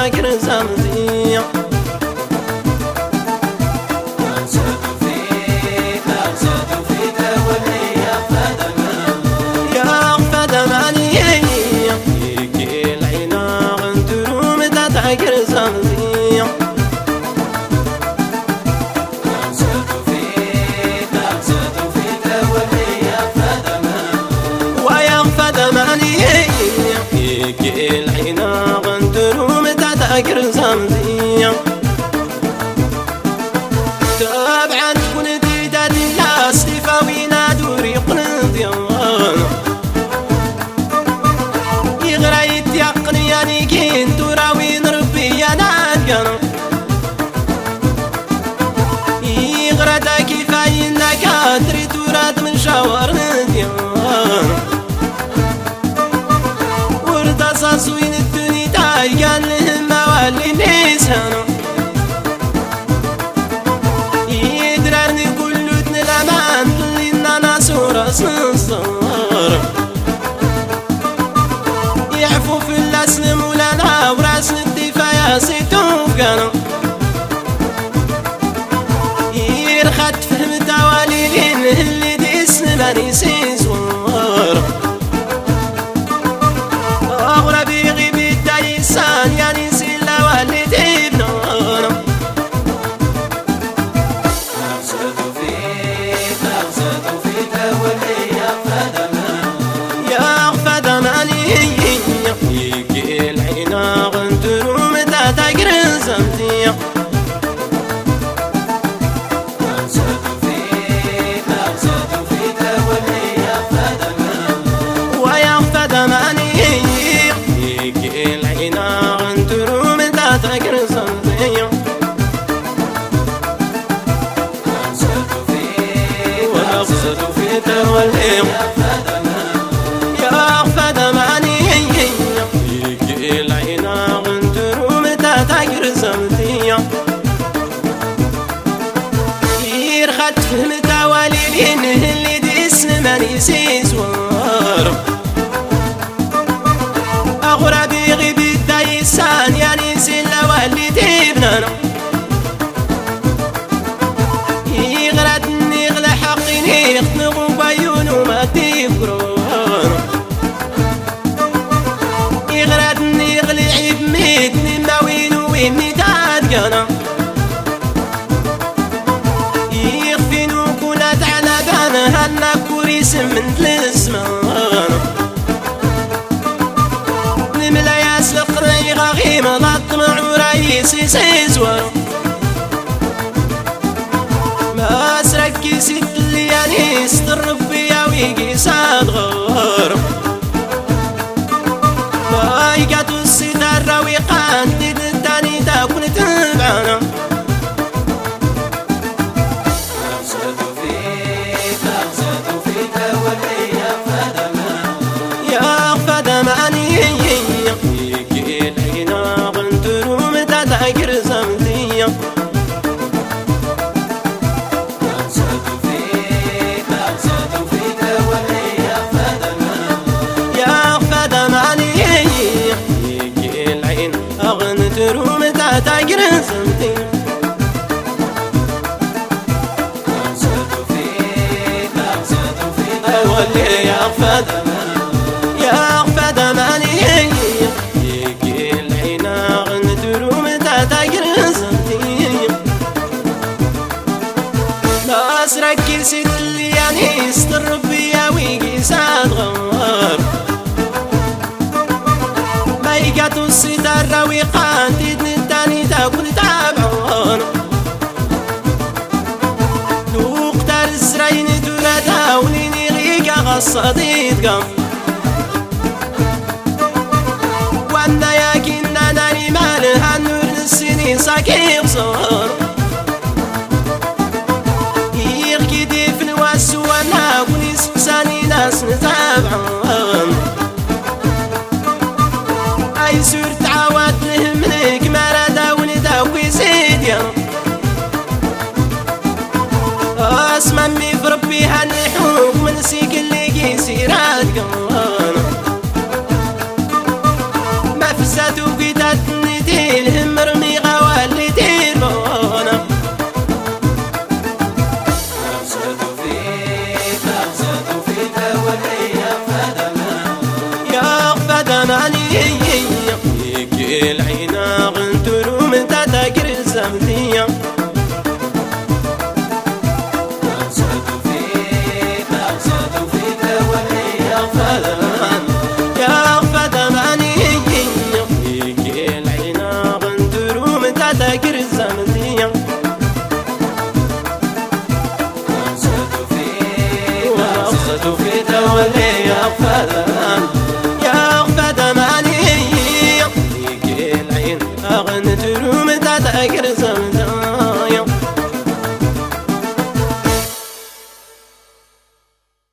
تاكر زمزية تاكر زمزية طبعا تكون تيداد الناس تفاوينا دوري قنضيان يغرى يتيقن يعني كين تراوين ربي يا نادقان يغرى دا كفاين نكاتري تورات من شاور نديان ورد صوين الدنيا تايقان لهم موالي نيسانو يدرارني كلو تنلامان لنا ناسورة صنصار يعفو في الاسلم ولنا وراس الدفاع يا سيتوف كانو يرخد فهم تواليلين اللي دي اسلماني سيزوار أغربي غيبي الدايسان يعني سيلا واللي تبنون يا فدماني يجي العينا غندرو متى تاكر زمزية ويا فدماني يجي العينا غندرو متى تاكر زمزية ونقصد في توليهم يا فدماني يجي العينا غندرو متى تاكر زمزية يرخد فهم تواليلين اللي دي اسلماني سيزوار أغربي غيبي الدايسان يعني سيلا واللي تبنانو يغرد نغلى حقي نغنغو بعيونو ما تفكرون يغرد نغلى عيب ميتني ما وينو ويني تادقانا يخفينو كونات على بانا هنا كوريس من تلسمان نملا ياسلق ريغا غيما نطمع ورئيسي سيزوارو ما سركي ست اللي يستر ربي ويجي ساد غار ما يقاتو الستار ويقان ديد التاني تاكون تبعانا يا فدماني يجي العينا غندرو متى تاكر زمزية يا فدماني يجي العين غندرو متى تاكر زمزية أولي يا فدماني يا فدماني يجي العينا غندرو متى تاكر زمزية ناس ركي ست اللي يعني يستر ربي ويجي ساد غار ما يقاتو الستار ويقان تيدن التاني تاكل تابعون نوقتار الزراين دولاتا وليني غيقا غصاديد قام وانا ياكينا ناري مالها النور السنين ساكي بصار يغكي ديف الواس وانا ونيس ساني ناس نتابعون اي سور تعاود لهم منك ما رادا ونداوي سيديا اسمع مي في ربي هالحوك من سيك اللي قيسيرات قوانا ما فزاتو قيدات نديل ولي يغفى دماني يجي العين أغنت روم تتأكر زمن